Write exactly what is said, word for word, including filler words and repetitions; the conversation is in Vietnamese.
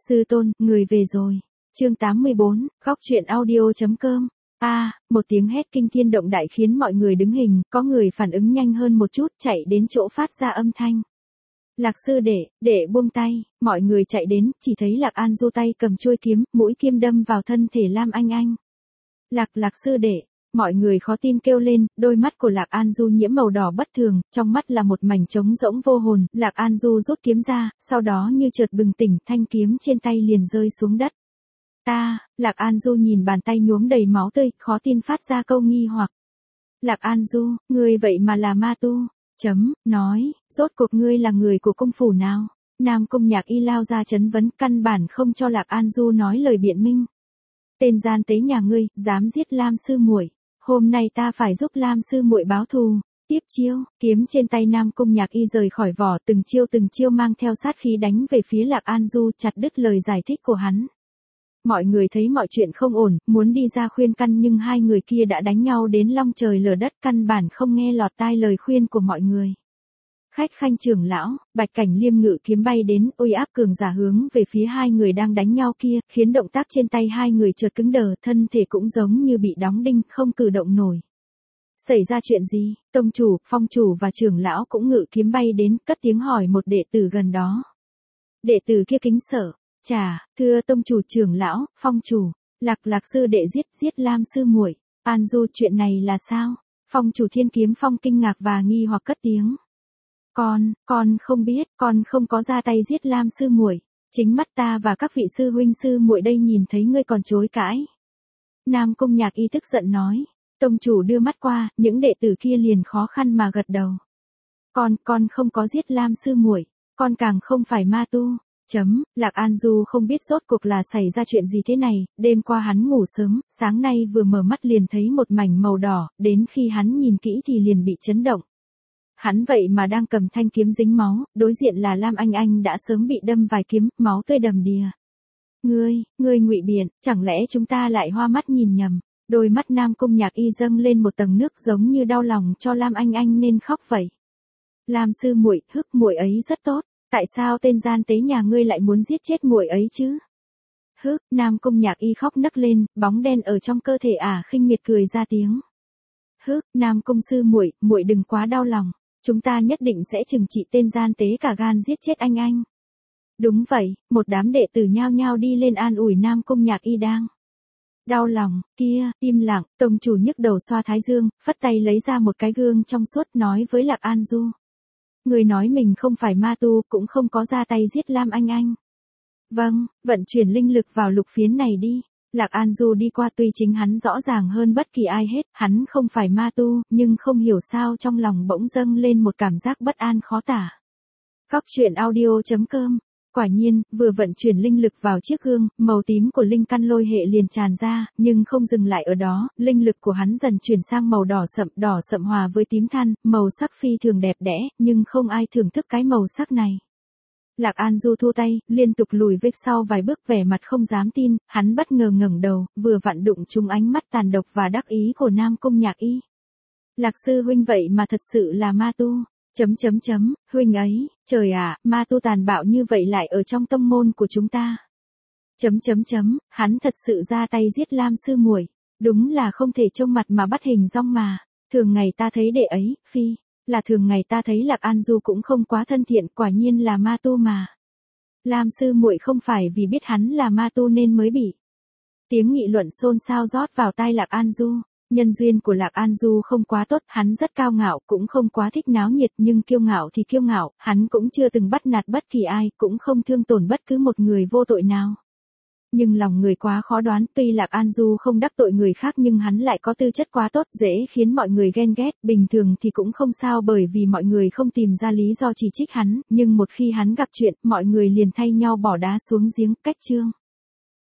Sư tôn, người về rồi. Chương tám mươi bốn, góc truyện audio.com. A, à, một tiếng hét kinh thiên động đại khiến mọi người đứng hình, có người phản ứng nhanh hơn một chút, chạy đến chỗ phát ra âm thanh. Lạc sư đệ, đệ buông tay, mọi người chạy đến, chỉ thấy Lạc An Du tay cầm chuôi kiếm, mũi kiếm đâm vào thân thể Lam Anh Anh. Lạc, Lạc sư đệ, mọi người khó tin kêu lên, đôi mắt của Lạc An Du nhiễm màu đỏ bất thường, trong mắt là một mảnh trống rỗng vô hồn, Lạc An Du rút kiếm ra, sau đó như chợt bừng tỉnh, thanh kiếm trên tay liền rơi xuống đất. Ta, Lạc An Du nhìn bàn tay nhuốm đầy máu tươi, khó tin phát ra câu nghi hoặc. Lạc An Du, ngươi vậy mà là ma tu, chấm, nói, rốt cuộc ngươi là người của cung phủ nào? Nam Cung Nhạc Y lao ra chấn vấn, căn bản không cho Lạc An Du nói lời biện minh. Tên gian tế nhà ngươi, dám giết Lam sư muội, hôm nay ta phải giúp Lam sư muội báo thù. Tiếp chiêu, kiếm trên tay Nam Cung Nhạc Y rời khỏi vỏ, từng chiêu từng chiêu mang theo sát khí đánh về phía Lạc An Du, chặt đứt lời giải thích của hắn. Mọi người thấy mọi chuyện không ổn, muốn đi ra khuyên can nhưng hai người kia đã đánh nhau đến long trời lở đất, căn bản không nghe lọt tai lời khuyên của mọi người. Khách khanh trưởng lão, Bạch Cảnh Liêm ngự kiếm bay đến, uy áp cường giả hướng về phía hai người đang đánh nhau kia, khiến động tác trên tay hai người chợt cứng đờ, thân thể cũng giống như bị đóng đinh, không cử động nổi. Xảy ra chuyện gì? Tông chủ, phong chủ và trưởng lão cũng ngự kiếm bay đến, cất tiếng hỏi một đệ tử gần đó. Đệ tử kia kính sợ. Chà, thưa tông chủ, trưởng lão, phong chủ, Lạc Lạc sư đệ giết giết Lam sư muội. An Du, chuyện này là sao? Phong chủ Thiên Kiếm Phong kinh ngạc và nghi hoặc cất tiếng. Con, con không biết, con không có ra tay giết Lam sư muội. Chính mắt ta và các vị sư huynh sư muội đây nhìn thấy ngươi còn chối cãi. Nam Cung Nhạc Y tức giận nói. Tông chủ đưa mắt qua, những đệ tử kia liền khó khăn mà gật đầu. Con, con không có giết Lam sư muội, con càng không phải ma tu. Chấm, Lạc An Du không biết rốt cuộc là xảy ra chuyện gì thế này, đêm qua hắn ngủ sớm, sáng nay vừa mở mắt liền thấy một mảnh màu đỏ, đến khi hắn nhìn kỹ thì liền bị chấn động. Hắn vậy mà đang cầm thanh kiếm dính máu, đối diện là Lam Anh Anh đã sớm bị đâm vài kiếm, máu tươi đầm đìa. Ngươi, ngươi ngụy biện, chẳng lẽ chúng ta lại hoa mắt nhìn nhầm? Đôi mắt Nam Cung Nhạc Y dâng lên một tầng nước giống như đau lòng cho Lam Anh Anh nên khóc vậy. Lam sư muội, hức muội ấy rất tốt. Tại sao tên gian tế nhà ngươi lại muốn giết chết muội ấy chứ? Hứ, Nam Cung Nhạc Y khóc nấc lên, bóng đen ở trong cơ thể ả khinh miệt cười ra tiếng. Hứ, Nam Cung sư muội, muội đừng quá đau lòng, chúng ta nhất định sẽ trừng trị tên gian tế cả gan giết chết anh anh. Đúng vậy, một đám đệ tử nhao nhao đi lên an ủi Nam Cung Nhạc Y đang đau lòng. Kia, im lặng, tông chủ nhức đầu xoa thái dương, phất tay lấy ra một cái gương trong suốt nói với Lạc An Du. Người nói mình không phải ma tu, cũng không có ra tay giết Lam Anh Anh. Vâng, vận chuyển linh lực vào lục phiến này đi. Lạc An Du đi qua, tuy chính hắn rõ ràng hơn bất kỳ ai hết, hắn không phải ma tu, nhưng không hiểu sao trong lòng bỗng dâng lên một cảm giác bất an khó tả. Góc truyện audio.com. Quả nhiên, vừa vận chuyển linh lực vào chiếc gương, màu tím của linh căn lôi hệ liền tràn ra, nhưng không dừng lại ở đó, linh lực của hắn dần chuyển sang màu đỏ sậm, đỏ sậm hòa với tím than, màu sắc phi thường đẹp đẽ, nhưng không ai thưởng thức cái màu sắc này. Lạc An Du thu tay, liên tục lùi về sau vài bước, vẻ mặt không dám tin, hắn bất ngờ ngẩng đầu, vừa vặn đụng trúng ánh mắt tàn độc và đắc ý của Nam Cung Nhạc Y. Lạc sư huynh vậy mà thật sự là ma tu. Chấm chấm chấm, huynh ấy, trời ạ, à, ma tu tàn bạo như vậy lại ở trong tông môn của chúng ta. Chấm chấm chấm, hắn thật sự ra tay giết Lam sư muội, đúng là không thể trông mặt mà bắt hình dong mà. Thường ngày ta thấy đệ ấy, phi, là thường ngày ta thấy Lạc An Du cũng không quá thân thiện, quả nhiên là ma tu mà. Lam sư muội không phải vì biết hắn là ma tu nên mới bị. Tiếng nghị luận xôn xao rót vào tai Lạc An Du. Nhân duyên của Lạc An Du không quá tốt, hắn rất cao ngạo, cũng không quá thích náo nhiệt, nhưng kiêu ngạo thì kiêu ngạo, hắn cũng chưa từng bắt nạt bất kỳ ai, cũng không thương tổn bất cứ một người vô tội nào. Nhưng lòng người quá khó đoán, tuy Lạc An Du không đắc tội người khác nhưng hắn lại có tư chất quá tốt, dễ khiến mọi người ghen ghét, bình thường thì cũng không sao bởi vì mọi người không tìm ra lý do chỉ trích hắn, nhưng một khi hắn gặp chuyện, mọi người liền thay nhau bỏ đá xuống giếng, cách chương.